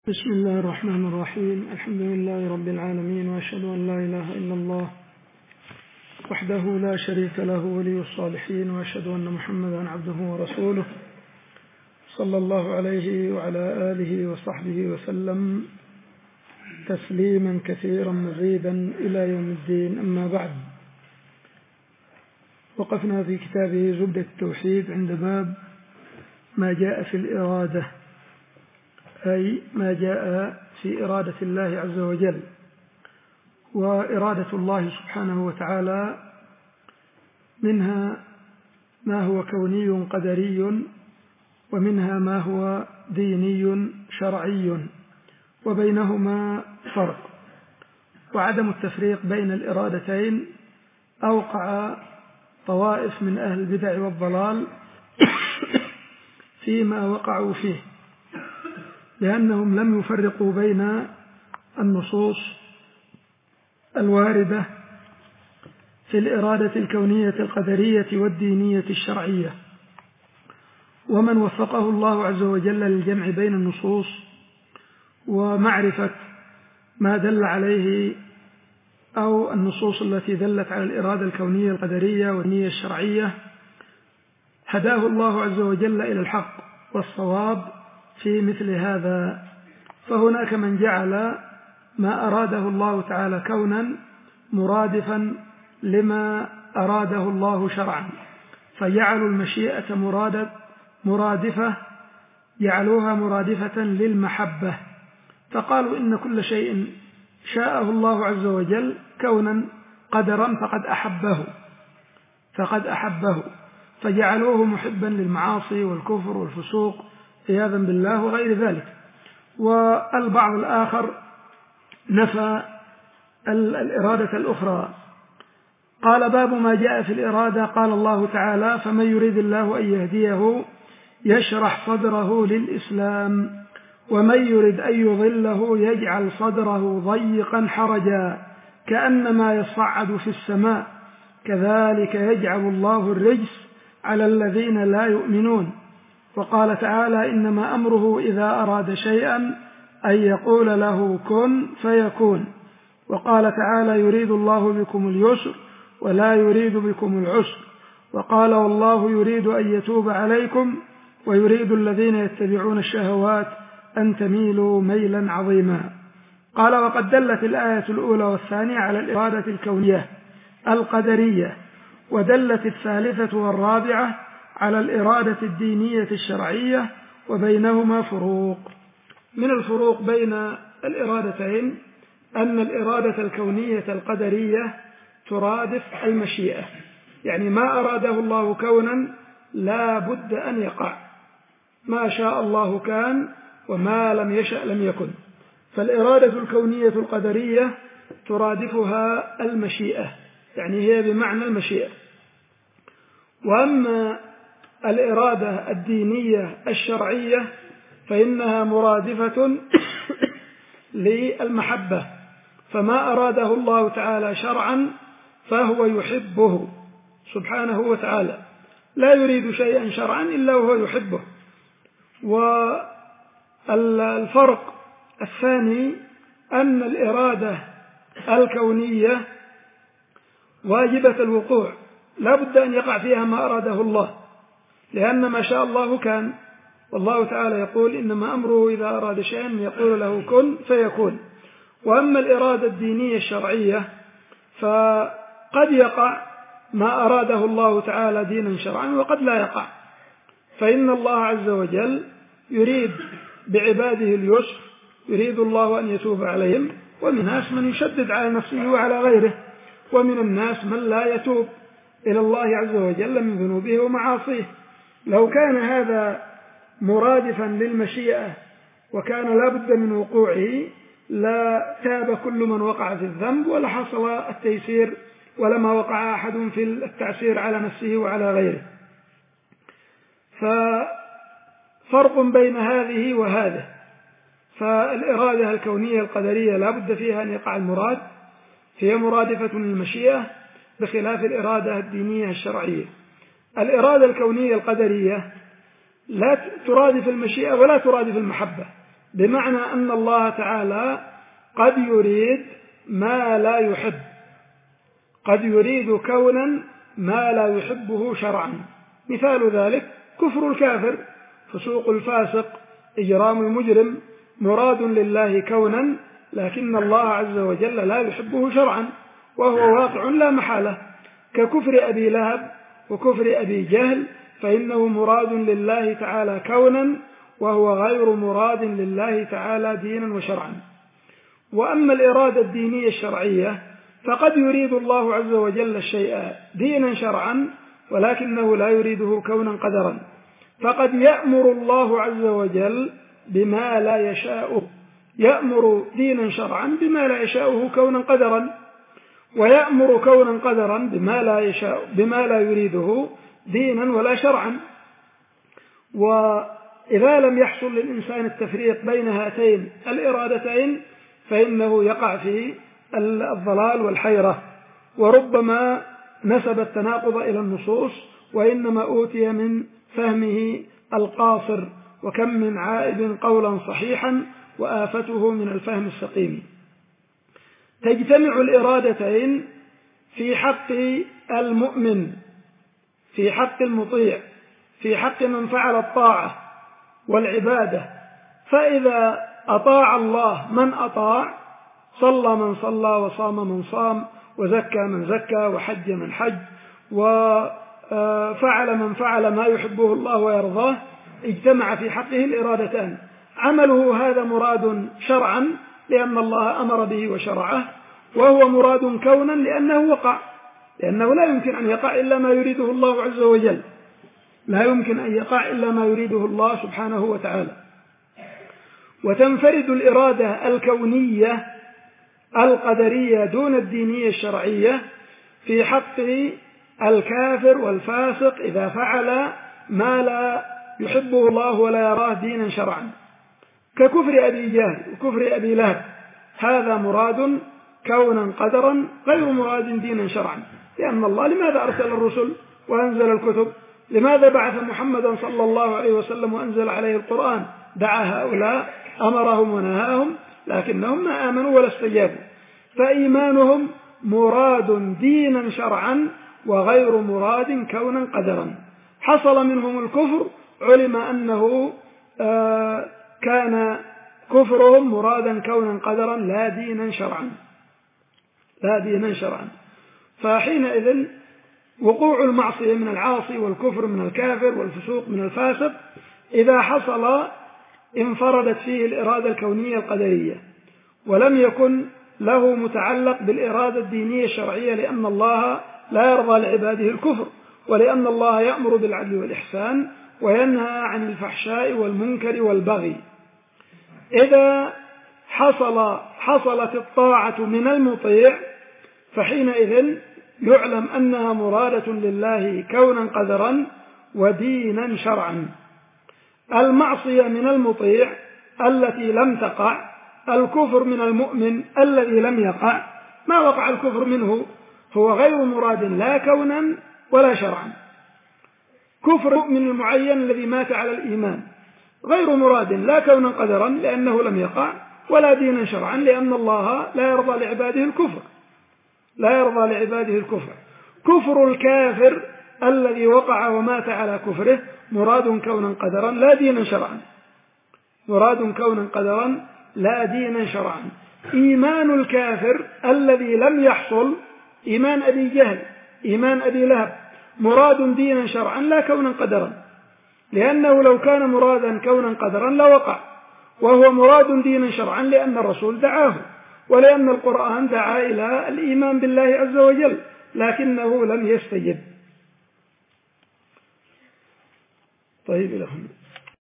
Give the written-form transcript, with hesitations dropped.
بسم الله الرحمن الرحيم. الحمد لله رب العالمين، وأشهد أن لا إله إلا الله وحده لا شريك له ولي الصالحين، وأشهد أن محمدا عبده ورسوله صلى الله عليه وعلى آله وصحبه وسلم تسليما كثيرا مزيدا إلى يوم الدين. أما بعد، وقفنا في كتابه زبدة التوحيد عند باب ما جاء في الإرادة، أي ما جاء في إرادة الله عز وجل. وإرادة الله سبحانه وتعالى منها ما هو كوني قدري، ومنها ما هو ديني شرعي، وبينهما فرق. وعدم التفريق بين الإرادتين أوقع طوائف من أهل البدع والضلال فيما وقعوا فيه، لأنهم لم يفرقوا بين النصوص الواردة في الإرادة الكونية القدرية والدينية الشرعية. ومن وفقه الله عز وجل للجمع بين النصوص ومعرفة ما دل عليه، أو النصوص التي دلت على الإرادة الكونية القدرية والدينية الشرعية، هداه الله عز وجل إلى الحق والصواب في مثل هذا. فهناك من جعل ما أراده الله تعالى كونا مرادفا لما أراده الله شرعا، فجعلوا المشيئة مرادفة، جعلوها مرادفة للمحبة، فقالوا إن كل شيء شاءه الله عز وجل كونا قدرا فقد أحبه، فجعلوه محبا للمعاصي والكفر والفسوق عياذا بالله وغير ذلك. والبعض الآخر نفى الإرادة الأخرى. قال: باب ما جاء في الإرادة. قال الله تعالى: فمن يريد الله أن يهديه يشرح صدره للإسلام، ومن يريد أن يضله يجعل صدره ضيقا حرجا كأنما يصعد في السماء، كذلك يجعل الله الرجس على الذين لا يؤمنون. وقال تعالى: إنما أمره إذا أراد شيئا أن يقول له كن فيكون. وقال تعالى: يريد الله بكم اليسر ولا يريد بكم العسر. وقال: والله يريد أن يتوب عليكم ويريد الذين يتبعون الشهوات أن تميلوا ميلا عظيما. قال: وقد دلت الآية الأولى والثانية على الإرادة الكونية القدرية، ودلت الثالثة والرابعة على الإرادة الدينية الشرعية، وبينهما فروق. من الفروق بين الإرادتين أن الإرادة الكونية القدرية ترادف المشيئة، يعني ما أراده الله كونا لا بد أن يقع، ما شاء الله كان وما لم يشأ لم يكن. فالإرادة الكونية القدرية ترادفها المشيئة، يعني هي بمعنى المشيئة. وأما الإرادة الدينية الشرعية فإنها مرادفة للمحبة، فما أراده الله تعالى شرعا فهو يحبه سبحانه وتعالى، لا يريد شيئا شرعا إلا وهو يحبه. والفرق الثاني أن الإرادة الكونية واجبة الوقوع، لا بد أن يقع فيها ما أراده الله، لأن ما شاء الله كان، والله تعالى يقول: إنما أمره إذا أراد شيئا يقول له كن فيكون. وأما الإرادة الدينية الشرعية فقد يقع ما أراده الله تعالى دينا شرعا وقد لا يقع، فإن الله عز وجل يريد بعباده اليسر، يريد الله أن يتوب عليهم، ومن الناس من يشدد على نفسه وعلى غيره، ومن الناس من لا يتوب إلى الله عز وجل من ذنوبه ومعاصيه. لو كان هذا مرادفا للمشيئة وكان لا بد من وقوعه لا تاب كل من وقع في الذنب ولا حصل التيسير، ولما وقع أحد في التعسير على نفسه وعلى غيره. ففرق بين هذه وهذه. فالإرادة الكونية القدرية لا بد فيها أن يقع المراد، هي مرادفة للمشيئة، بخلاف الإرادة الدينية الشرعية. الإرادة الكونية القدرية لا ترادف المشيئة ولا ترادف المحبة، بمعنى أن الله تعالى قد يريد ما لا يحب، قد يريد كونا ما لا يحبه شرعا. مثال ذلك كفر الكافر، فسوق الفاسق، إجرام المجرم مراد لله كونا، لكن الله عز وجل لا يحبه شرعا، وهو واقع لا محالة، ككفر أبي لهب وكفر أبي جهل، فإنه مراد لله تعالى كونا، وهو غير مراد لله تعالى دينا وشرعا. وأما الإرادة الدينية الشرعية فقد يريد الله عز وجل الشيء دينا شرعا، ولكنه لا يريده كونا قدرا، فقد يأمر الله عز وجل بما لا يشاء، يأمر دينا شرعا بما لا يشاءه كونا قدرا، ويأمر كونا قدرا بما لا يريده دينا ولا شرعا. وإذا لم يحصل للإنسان التفريق بين هاتين الإرادتين فإنه يقع في الضلال والحيرة، وربما نسب التناقض إلى النصوص، وإنما أوتي من فهمه القاصر، وكم من عائد قولا صحيحا وآفته من الفهم السقيم. تجتمع الإرادتين في حق المؤمن، في حق المطيع، في حق من فعل الطاعة والعبادة، فإذا أطاع الله من أطاع، صلى من صلى، وصام من صام، وزكى من زكى، وحج من حج، وفعل من فعل ما يحبه الله ويرضاه، اجتمع في حقه الإرادتان. عمله هذا مراد شرعا لأن الله أمر به وشرعه، وهو مراد كونا لأنه وقع، لأنه لا يمكن أن يقع إلا ما يريده الله عز وجل، لا يمكن أن يقع إلا ما يريده الله سبحانه وتعالى. وتنفرد الإرادة الكونية القدرية دون الدينية الشرعية في حق الكافر والفاسق إذا فعل ما لا يحبه الله ولا يراه دينا شرعا، ككفر أبي جهل وكفر أبي لهب، هذا مراد كونا قدرا غير مراد دينا شرعا، لأن الله لماذا أرسل الرسل وأنزل الكتب؟ لماذا بعث محمدا صلى الله عليه وسلم وأنزل عليه القرآن؟ دعا هؤلاء، أمرهم ونهاهم، لكنهم ما آمنوا ولا استجابوا، فإيمانهم مراد دينا شرعا وغير مراد كونا قدرا. حصل منهم الكفر، علم أنه كان كفرهم مرادا كونا قدرا لا دينا شرعا، لا دينا شرعا. فحينئذ وقوع المعصية من العاصي والكفر من الكافر والفسوق من الفاسق إذا حصل انفردت فيه الإرادة الكونية القدرية، ولم يكن له متعلق بالإرادة الدينية الشرعية، لأن الله لا يرضى لعباده الكفر، ولأن الله يأمر بالعدل والإحسان وينهى عن الفحشاء والمنكر والبغي. إذا حصلت الطاعة من المطيع فحينئذ يعلم أنها مرادة لله كونا قدرا ودينا شرعا. المعصية من المطيع التي لم تقع، الكفر من المؤمن الذي لم يقع، ما وقع الكفر منه هو غير مراد لا كونا ولا شرعا. كفر المؤمن المعين الذي مات على الإيمان غير مراد لا كونا قدرا لأنه لم يقع، ولا دينا شرعا لأن الله لا يرضى لعباده الكفر، لا يرضى لعباده الكفر. كفر الكافر الذي وقع ومات على كفره مراد كونا قدرا لا دينا شرعا، مراد كونا قدرا لا دينا شرعا. إيمان الكافر الذي لم يحصل، إيمان أبي جهل، إيمان أبي لهب، مراد دينا شرعا لا كونا قدرا، لأنه لو كان مرادا كونا قدرا لوقع، وهو مراد دينا شرعا لأن الرسول دعاه، ولأن القرآن دعا إلى الإيمان بالله عز وجل، لكنه لم يستجب. طيب لهم.